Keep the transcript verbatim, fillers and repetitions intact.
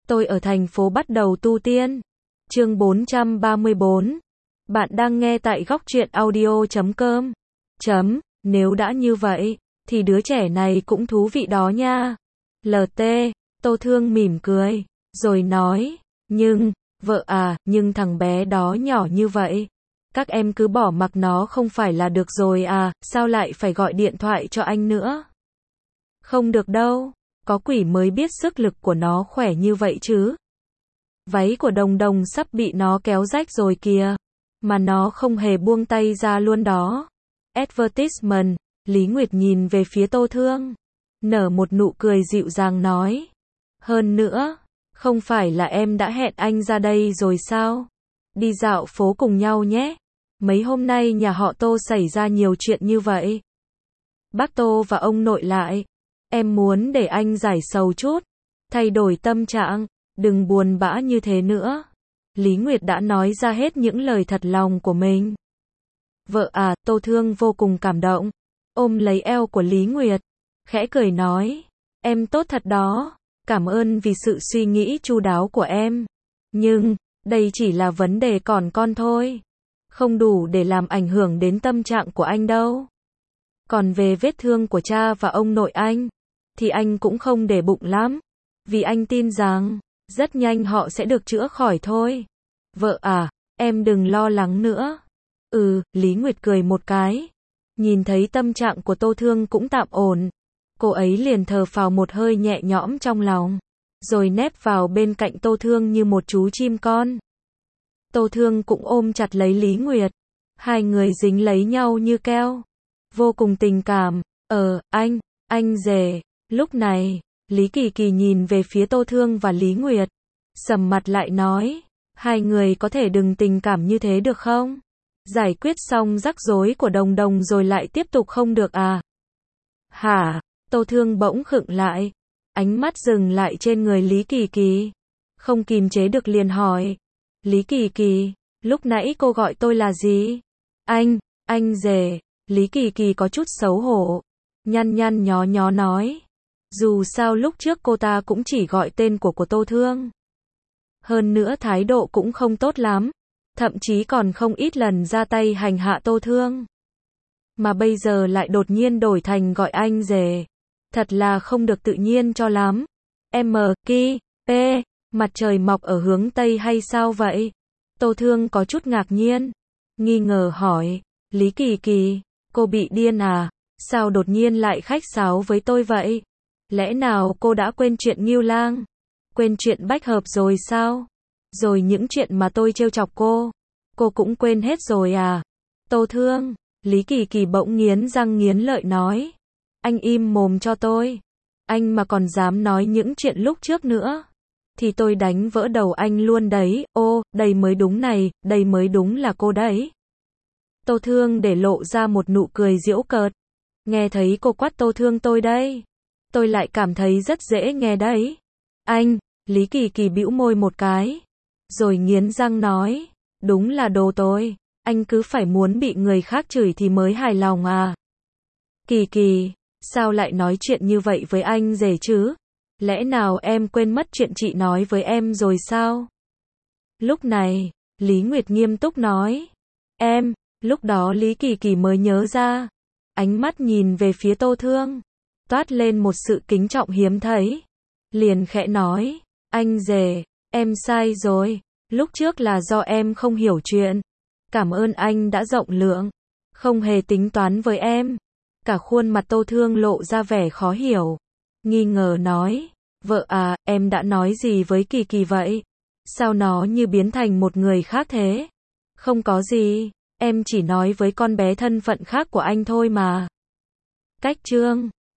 Tôi ở thành phố bắt đầu tu tiên. Chương bốn trăm ba mươi bốn. Bạn đang nghe tại góc truyện audio chấm com. Chấm, nếu đã như vậy, thì đứa trẻ này cũng thú vị đó nha. lờ tê, Tô Thương mỉm cười, rồi nói, nhưng, vợ à, nhưng thằng bé đó nhỏ như vậy. Các em cứ bỏ mặc nó không phải là được rồi à, sao lại phải gọi điện thoại cho anh nữa? Không được đâu, có quỷ mới biết sức lực của nó khỏe như vậy chứ. Váy của Đồng Đồng sắp bị nó kéo rách rồi kìa, mà nó không hề buông tay ra luôn đó. Advertisement, Lý Nguyệt nhìn về phía Tô Thương, nở một nụ cười dịu dàng nói. Hơn nữa, không phải là em đã hẹn anh ra đây rồi sao? Đi dạo phố cùng nhau nhé. Mấy hôm nay nhà họ Tô xảy ra nhiều chuyện như vậy. Bác Tô và ông nội lại. Em muốn để anh giải sầu chút, thay đổi tâm trạng, đừng buồn bã như thế nữa. Lý Nguyệt đã nói ra hết những lời thật lòng của mình. Vợ à, Tô Thương vô cùng cảm động, ôm lấy eo của Lý Nguyệt, khẽ cười nói, em tốt thật đó, cảm ơn vì sự suy nghĩ chu đáo của em. Nhưng, đây chỉ là vấn đề còn con thôi, không đủ để làm ảnh hưởng đến tâm trạng của anh đâu. Còn về vết thương của cha và ông nội anh, thì anh cũng không để bụng lắm, vì anh tin rằng, rất nhanh họ sẽ được chữa khỏi thôi. Vợ à, em đừng lo lắng nữa. Ừ, Lý Nguyệt cười một cái, nhìn thấy tâm trạng của Tô Thương cũng tạm ổn, cô ấy liền thở phào một hơi nhẹ nhõm trong lòng, rồi nép vào bên cạnh Tô Thương như một chú chim con. Tô Thương cũng ôm chặt lấy Lý Nguyệt, hai người dính lấy nhau như keo, vô cùng tình cảm. Ờ, anh, anh rể. Lúc này, Lý Kỳ Kỳ nhìn về phía Tô Thương và Lý Nguyệt, sầm mặt lại nói, hai người có thể đừng tình cảm như thế được không? Giải quyết xong rắc rối của Đồng Đồng rồi lại tiếp tục không được à? Hả? Tô Thương bỗng khựng lại, ánh mắt dừng lại trên người Lý Kỳ Kỳ, không kìm chế được liền hỏi, Lý Kỳ Kỳ, lúc nãy cô gọi tôi là gì? Anh, anh rể. Lý Kỳ Kỳ có chút xấu hổ, nhăn nhăn nhó nhó nói. Dù sao lúc trước cô ta cũng chỉ gọi tên của của Tô Thương. Hơn nữa thái độ cũng không tốt lắm, thậm chí còn không ít lần ra tay hành hạ Tô Thương. Mà bây giờ lại đột nhiên đổi thành gọi anh rể. Thật là không được tự nhiên cho lắm. M, Ki, P, mặt trời mọc ở hướng Tây hay sao vậy? Tô Thương có chút ngạc nhiên, nghi ngờ hỏi, Lý Kỳ Kỳ, cô bị điên à? Sao đột nhiên lại khách sáo với tôi vậy? Lẽ nào cô đã quên chuyện Ngưu Lang? Quên chuyện Bách Hợp rồi sao? Rồi những chuyện mà tôi trêu chọc cô, cô cũng quên hết rồi à? Tô Thương, Lý Kỳ Kỳ bỗng nghiến răng nghiến lợi nói. Anh im mồm cho tôi. Anh mà còn dám nói những chuyện lúc trước nữa, thì tôi đánh vỡ đầu anh luôn đấy. Ô, đây mới đúng này, đây mới đúng là cô đấy. Tô Thương để lộ ra một nụ cười giễu cợt. Nghe thấy cô quát Tô Thương tôi đây, tôi lại cảm thấy rất dễ nghe đấy. Anh, Lý Kỳ Kỳ bĩu môi một cái, rồi nghiến răng nói, đúng là đồ tôi, anh cứ phải muốn bị người khác chửi thì mới hài lòng à. Kỳ Kỳ, sao lại nói chuyện như vậy với anh rể chứ? Lẽ nào em quên mất chuyện chị nói với em rồi sao? Lúc này, Lý Nguyệt nghiêm túc nói, em, lúc đó Lý Kỳ Kỳ mới nhớ ra, ánh mắt nhìn về phía Tô Thương, toát lên một sự kính trọng hiếm thấy, liền khẽ nói, anh rể, em sai rồi, lúc trước là do em không hiểu chuyện, cảm ơn anh đã rộng lượng, không hề tính toán với em. Cả khuôn mặt Tô Thương lộ ra vẻ khó hiểu, nghi ngờ nói, vợ à, em đã nói gì với Kỳ Kỳ vậy? Sao nó như biến thành một người khác thế? Không có gì, em chỉ nói với con bé thân phận khác của anh thôi mà. Cách chương